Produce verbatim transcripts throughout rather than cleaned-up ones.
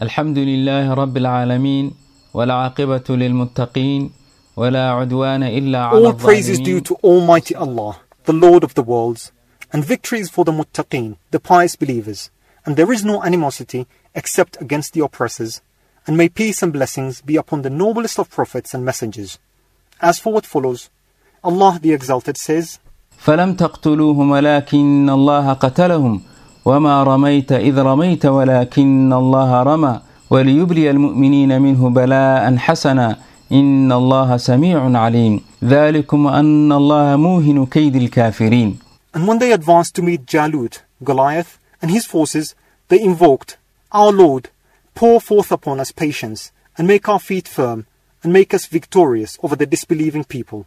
الحمد لله رب العالمين والعاقبة للمتقين ولا عدوان إلا على All praise is due الظالمين. to Almighty Allah, the Lord of the worlds, and victory is for the muttaqeen, the pious believers, and there is no animosity except against the oppressors, and may peace and blessings be upon the noblest of prophets and messengers. As for what follows, Allah the Exalted says, فلم تقتلوهم ولكن الله قتلهم وما رميت إذ رميت ولكن الله رمى وليبلي المؤمنين منه بلاء حسنا إن الله سميع عليم ذلكم أن الله موهن كيد الكافرين. And when they advanced to meet Jalut, Goliath, and his forces, they invoked, Our Lord, pour forth upon us patience, and make our feet firm, and make us victorious over the disbelieving people.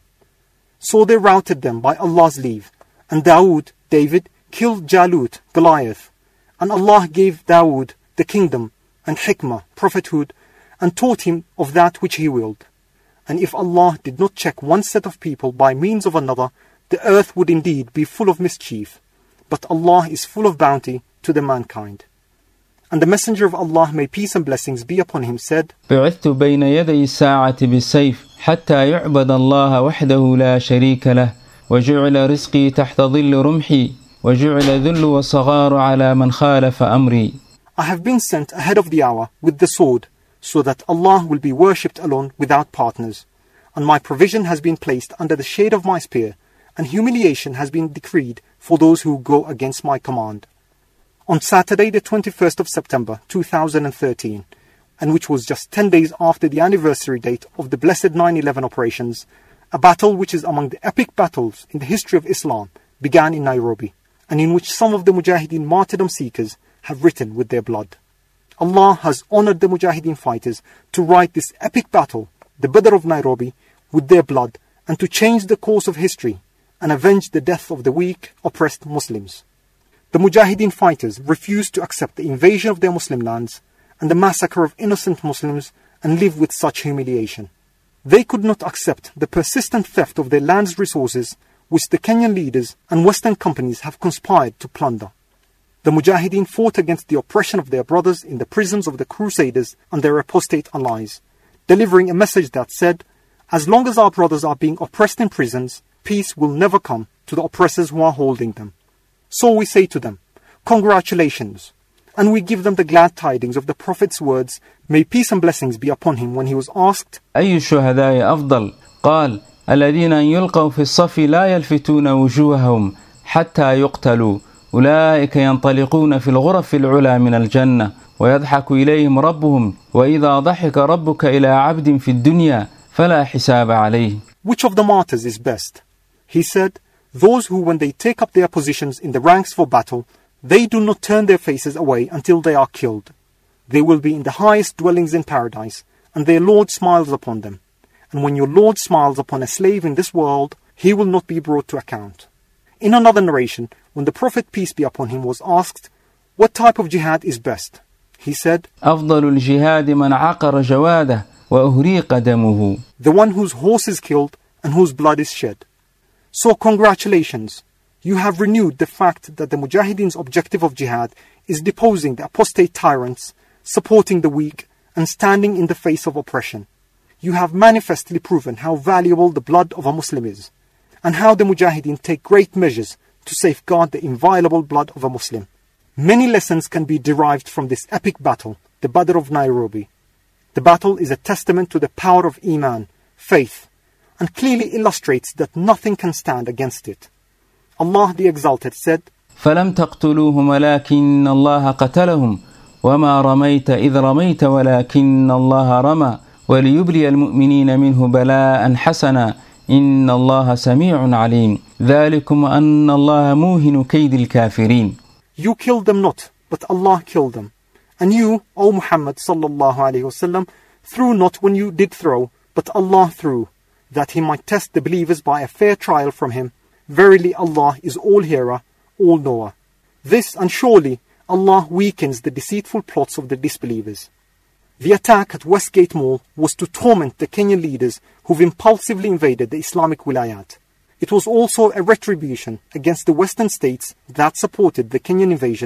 So they routed them by Allah's leave, and Dawood, David, killed Jalut, Goliath, and Allah gave Dawood the kingdom and hikmah, prophethood, and taught him of that which he willed. And if Allah did not check one set of people by means of another, the earth would indeed be full of mischief. But Allah is full of bounty to the mankind. And the Messenger of Allah, may peace and blessings be upon him, said, بعثت بين يدي الساعة بالسيف حتى يعبد الله وحده لا شريك له وجعل رزقي تحت ظل رمحي وجعل ذل والصغار على من خالف أمري. I have been sent ahead of the hour with the sword, so that Allah will be worshipped alone without partners. And my provision has been placed under the shade of my spear, and humiliation has been decreed for those who go against my command. On Saturday, the twenty-first of September two thousand thirteen, and which was just ten days after the anniversary date of the blessed nine eleven operations, a battle which is among the epic battles in the history of Islam began in Nairobi, and in which some of the Mujahideen martyrdom seekers have written with their blood. Allah has honored the Mujahideen fighters to write this epic battle, the Badr of Nairobi, with their blood, and to change the course of history and avenge the death of the weak, oppressed Muslims. The Mujahideen fighters refused to accept the invasion of their Muslim lands and the massacre of innocent Muslims and live with such humiliation. They could not accept the persistent theft of their land's resources which the Kenyan leaders and Western companies have conspired to plunder. The Mujahideen fought against the oppression of their brothers in the prisons of the Crusaders and their apostate allies, delivering a message that said, as long as our brothers are being oppressed in prisons, peace will never come to the oppressors who are holding them. So we say to them, congratulations, and we give them the glad tidings of the Prophet's words, may peace and blessings be upon him, when he was asked, أي الشهداء أفضل؟ قال الذين يلقوا في الصف لا يلفتون وجوههم حتى يقتلوا أولئك ينطلقون في الغرف العلى من الجنة ويضحك إليهم ربهم وإذا ضحك ربك إلى عبد في الدنيا فلا حساب عليه. Which of the martyrs is best? He said, those who, when they take up their positions in the ranks for battle, they do not turn their faces away until they are killed. They will be in the highest dwellings in paradise, and their Lord smiles upon them. And when your Lord smiles upon a slave in this world, he will not be brought to account. In another narration, when the Prophet, peace be upon him, was asked, what type of jihad is best? He said, أفضل الجهاد من عقر جواده وأهريق دمه. The one whose horse is killed and whose blood is shed. So congratulations, you have renewed the fact that the Mujahideen's objective of jihad is deposing the apostate tyrants, supporting the weak, and standing in the face of oppression. You have manifestly proven how valuable the blood of a Muslim is, and how the Mujahideen take great measures to safeguard the inviolable blood of a Muslim. Many lessons can be derived from this epic battle, the Badr of Nairobi. The battle is a testament to the power of Iman, faith, and clearly illustrates that nothing can stand against it. Allah the Exalted said, فلم تقتلوهم ولكن الله قتلهم وما رميت إذ رميت ولكن الله رمى وليبلي المؤمنين منه بلاء حسنا إن الله سميع عليم ذلكم أن الله موهن كيد الكافرين. You killed them not, but Allah killed them. And you, O Muhammad sallallahu alayhi wasallam, threw not when you did throw, but Allah threw, that he might test the believers by a fair trial from him. Verily Allah is all-hearer, all-knower. This, and surely, Allah weakens the deceitful plots of the disbelievers. The attack at Westgate Mall was to torment the Kenyan leaders who've impulsively invaded the Islamic Wilayat. It was also a retribution against the Western states that supported the Kenyan invasion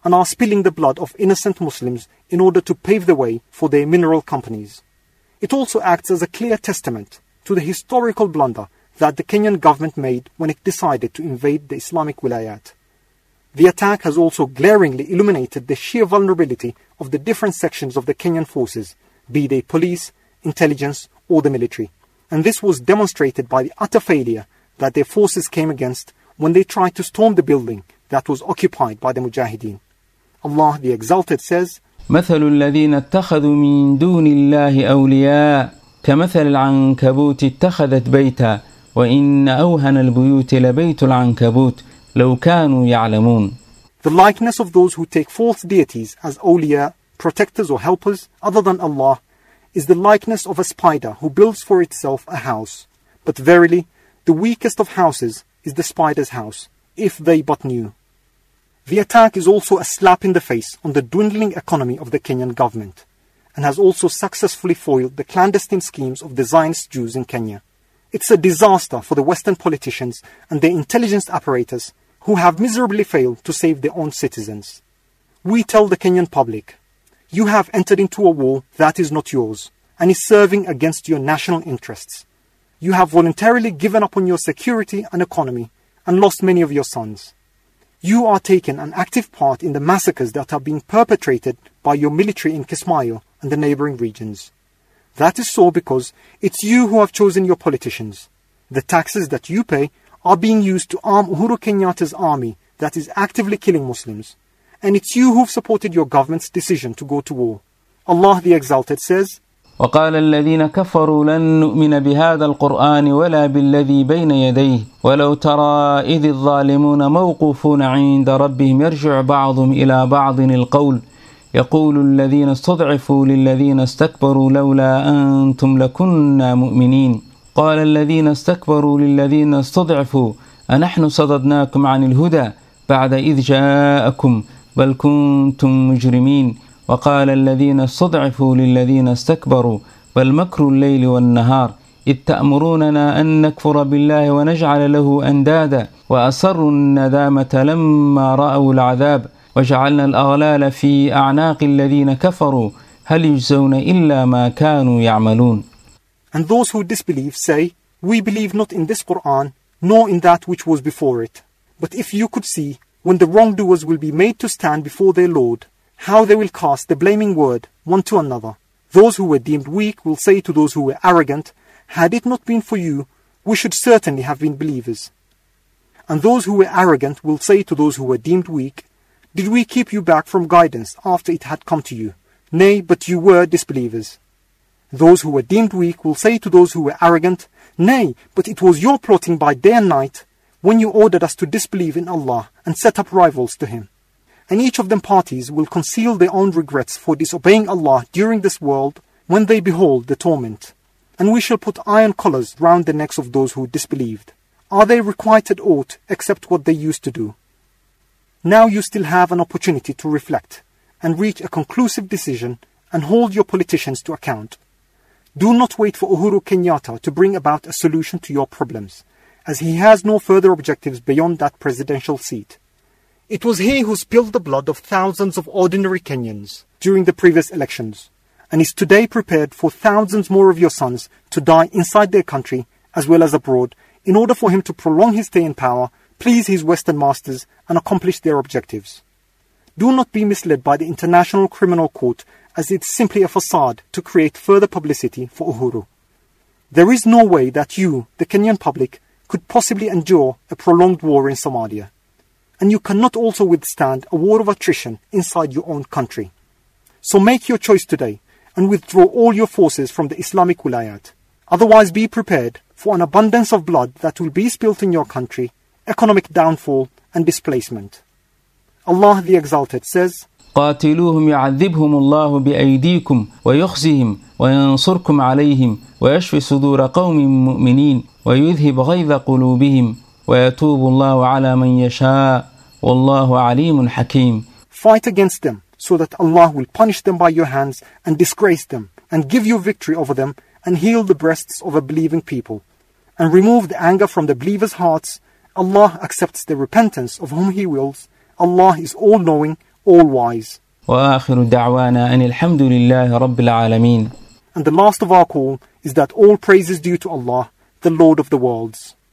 and are spilling the blood of innocent Muslims in order to pave the way for their mineral companies. It also acts as a clear testament to the historical blunder that the Kenyan government made when it decided to invade the Islamic Wilayat. The attack has also glaringly illuminated the sheer vulnerability of the different sections of the Kenyan forces, be they police, intelligence, or the military. And this was demonstrated by the utter failure that their forces came against when they tried to storm the building that was occupied by the Mujahideen. Allah the Exalted says, مثل الذين اتخذوا من دون الله أولياء كمثل العنكبوت اتخذت بيتا وإن أوهن البيوت لبيت العنكبوت لو كانوا يعلمون. The likeness of those who take false deities as awliya, protectors or helpers other than Allah, is the likeness of a spider who builds for itself a house. But verily, the weakest of houses is the spider's house, if they but knew. The attack is also a slap in the face on the dwindling economy of the Kenyan government, and has also successfully foiled the clandestine schemes of the Zionist Jews in Kenya. It's a disaster for the Western politicians and their intelligence apparatus who have miserably failed to save their own citizens. We tell the Kenyan public, you have entered into a war that is not yours and is serving against your national interests. You have voluntarily given up on your security and economy and lost many of your sons. You are taking an active part in the massacres that are being perpetrated by your military in Kismayo and the neighboring regions. That is so because it's you who have chosen your politicians. The taxes that you pay are being used to arm Uhuru Kenyatta's army that is actively killing Muslims. And it's you who've supported your government's decision to go to war. Allah the Exalted says, وقال الذين كفروا لن نؤمن بهذا القرآن ولا بالذي بين يديه ولو ترى إذ الظالمون موقوفون عند ربهم يرجع بعضهم إلى بعض القول يقول الذين استضعفوا للذين استكبروا لولا أنتم لكنا مؤمنين قال الذين استكبروا للذين استضعفوا أنحن صددناكم عن الهدى بعد إذ جاءكم بل كنتم مجرمين وقال الذين استضعفوا للذين استكبروا بل مكر الليل والنهار إذ تأمروننا أن نكفر بالله ونجعل له أندادا وأسروا الندامة لما رأوا العذاب وجعلنا الأغلال في أعناق الذين كفروا هل يجزون إلا ما كانوا يعملون. And those who disbelieve say, we believe not in this Quran, nor in that which was before it. But if you could see, when the wrongdoers will be made to stand before their Lord, how they will cast the blaming word one to another. Those who were deemed weak will say to those who were arrogant, had it not been for you, we should certainly have been believers. And those who were arrogant will say to those who were deemed weak, did we keep you back from guidance after it had come to you? Nay, but you were disbelievers. Those who were deemed weak will say to those who were arrogant, nay, but it was your plotting by day and night when you ordered us to disbelieve in Allah and set up rivals to Him. And each of them parties will conceal their own regrets for disobeying Allah during this world when they behold the torment. And we shall put iron collars round the necks of those who disbelieved. Are they requited aught except what they used to do? Now you still have an opportunity to reflect and reach a conclusive decision and hold your politicians to account. Do not wait for Uhuru Kenyatta to bring about a solution to your problems, as he has no further objectives beyond that presidential seat. It was he who spilled the blood of thousands of ordinary Kenyans during the previous elections, and is today prepared for thousands more of your sons to die inside their country as well as abroad in order for him to prolong his stay in power, please his Western masters, and accomplish their objectives. Do not be misled by the International Criminal Court, as it's simply a facade to create further publicity for Uhuru. There is no way that you, the Kenyan public, could possibly endure a prolonged war in Somalia. And you cannot also withstand a war of attrition inside your own country. So make your choice today and withdraw all your forces from the Islamic Wilayat. Otherwise be prepared for an abundance of blood that will be spilt in your country, economic downfall and displacement. Allah the Exalted says, قاتلوهم يعذبهم الله بأيديكم ويخزهم وينصركم عليهم ويشفي صدور قوم مؤمنين ويذهب غيظ قلوبهم ويتوب الله على من يشاء والله عليم حكيم. Fight against them so that Allah will punish them by your hands and disgrace them and give you victory over them and heal the breasts of a believing people and remove the anger from the believers' hearts. Allah accepts the repentance of whom He wills. Allah is all-knowing, all-wise. وآخر دعوانا أن الحمد لله رب العالمين. And the last of our call is that all praise is due to Allah, the Lord of the worlds.